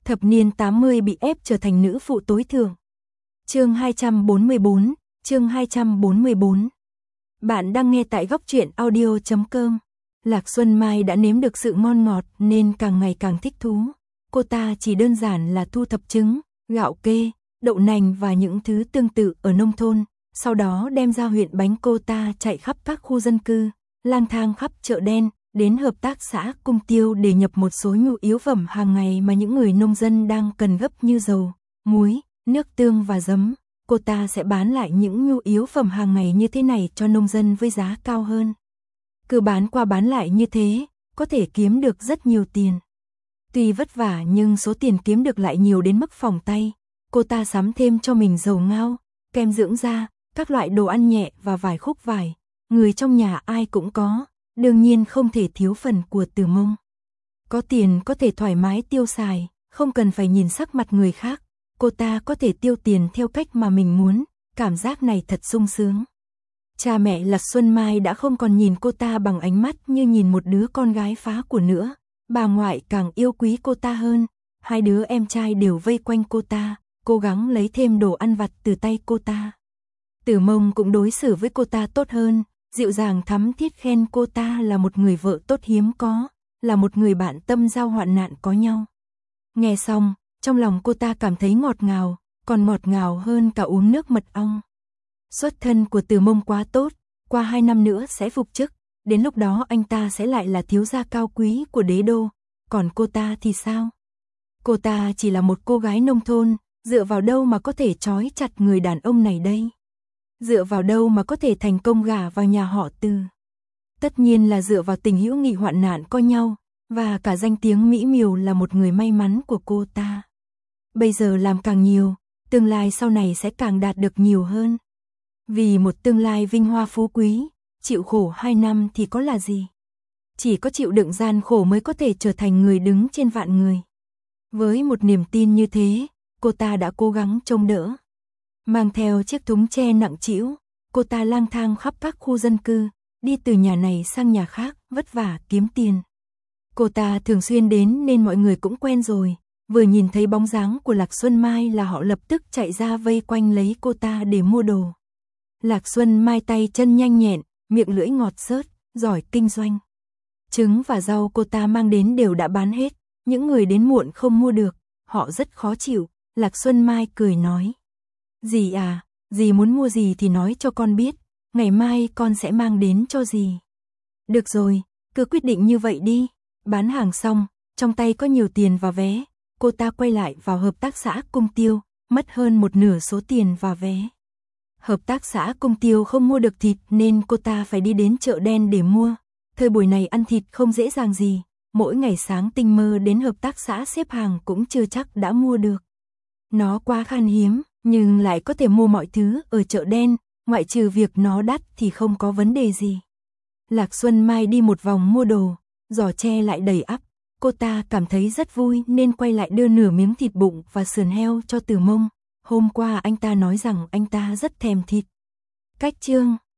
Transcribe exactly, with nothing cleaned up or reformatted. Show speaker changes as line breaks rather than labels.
thập niên tám mươi bị ép trở thành nữ phụ tối thượng. Chương hai trăm bốn mươi bốn, chương hai trăm bốn mươi bốn. Bạn đang nghe tại góc truyện audio chấm com. Lạc Xuân Mai đã nếm được sự ngon ngọt nên càng ngày càng thích thú. Cô ta chỉ đơn giản là thu thập trứng, gạo kê, đậu nành và những thứ tương tự ở nông thôn, sau đó đem ra huyện bánh. Cô ta chạy khắp các khu dân cư, lang thang khắp chợ đen, đến hợp tác xã Cung Tiêu để nhập một số nhu yếu phẩm hàng ngày mà những người nông dân đang cần gấp như dầu, muối, nước tương và giấm. Cô ta sẽ bán lại những nhu yếu phẩm hàng ngày như thế này cho nông dân với giá cao hơn. Cứ bán qua bán lại như thế, có thể kiếm được rất nhiều tiền. Tuy vất vả nhưng số tiền kiếm được lại nhiều đến mức phỏng tay. Cô ta sắm thêm cho mình dầu ngao, kem dưỡng da, các loại đồ ăn nhẹ và vài khúc vải. Người trong nhà ai cũng có, đương nhiên không thể thiếu phần của Từ Mông. Có tiền có thể thoải mái tiêu xài, không cần phải nhìn sắc mặt người khác. Cô ta có thể tiêu tiền theo cách mà mình muốn, cảm giác này thật sung sướng. Cha mẹ Lạc Xuân Mai đã không còn nhìn cô ta bằng ánh mắt như nhìn một đứa con gái phá của nữa. Bà ngoại càng yêu quý cô ta hơn, hai đứa em trai đều vây quanh cô ta, cố gắng lấy thêm đồ ăn vặt từ tay cô ta. Từ Mông cũng đối xử với cô ta tốt hơn, dịu dàng thắm thiết khen cô ta là một người vợ tốt hiếm có, là một người bạn tâm giao hoạn nạn có nhau. Nghe xong, trong lòng cô ta cảm thấy ngọt ngào, còn ngọt ngào hơn cả uống nước mật ong. Xuất thân của Từ Mông quá tốt, qua hai năm nữa sẽ phục chức, đến lúc đó anh ta sẽ lại là thiếu gia cao quý của đế đô, còn cô ta thì sao? Cô ta chỉ là một cô gái nông thôn, dựa vào đâu mà có thể trói chặt người đàn ông này đây? Dựa vào đâu mà có thể thành công gả vào nhà họ Từ? Tất nhiên là dựa vào tình hữu nghị hoạn nạn có nhau, và cả danh tiếng mỹ miều là một người may mắn của cô ta. Bây giờ làm càng nhiều, tương lai sau này sẽ càng đạt được nhiều hơn. Vì một tương lai vinh hoa phú quý, chịu khổ hai năm thì có là gì? Chỉ có chịu đựng gian khổ mới có thể trở thành người đứng trên vạn người. Với một niềm tin như thế, cô ta đã cố gắng trông đỡ. Mang theo chiếc thúng tre nặng trĩu, cô ta lang thang khắp các khu dân cư, đi từ nhà này sang nhà khác, vất vả kiếm tiền. Cô ta thường xuyên đến nên mọi người cũng quen rồi, vừa nhìn thấy bóng dáng của Lạc Xuân Mai là họ lập tức chạy ra vây quanh lấy cô ta để mua đồ. Lạc Xuân Mai tay chân nhanh nhẹn, miệng lưỡi ngọt xớt, giỏi kinh doanh. Trứng và rau cô ta mang đến đều đã bán hết, những người đến muộn không mua được, họ rất khó chịu. Lạc Xuân Mai cười nói: "Dì à, dì muốn mua gì thì nói cho con biết, ngày mai con sẽ mang đến cho dì." "Được rồi, cứ quyết định như vậy đi." Bán hàng xong, trong tay có nhiều tiền và vé, cô ta quay lại vào hợp tác xã Cung Tiêu, mất hơn một nửa số tiền và vé. Hợp tác xã Cung Tiêu không mua được thịt nên cô ta phải đi đến chợ đen để mua. Thời buổi này ăn thịt không dễ dàng gì, mỗi ngày sáng tinh mơ đến hợp tác xã xếp hàng cũng chưa chắc đã mua được. Nó quá khan hiếm, nhưng lại có thể mua mọi thứ ở chợ đen, ngoại trừ việc nó đắt thì không có vấn đề gì. Lạc Xuân Mai đi một vòng mua đồ, giỏ tre lại đầy ắp, cô ta cảm thấy rất vui nên quay lại đưa nửa miếng thịt bụng và sườn heo cho Từ Mông. Hôm qua anh ta nói rằng anh ta rất thèm thịt. Cách chương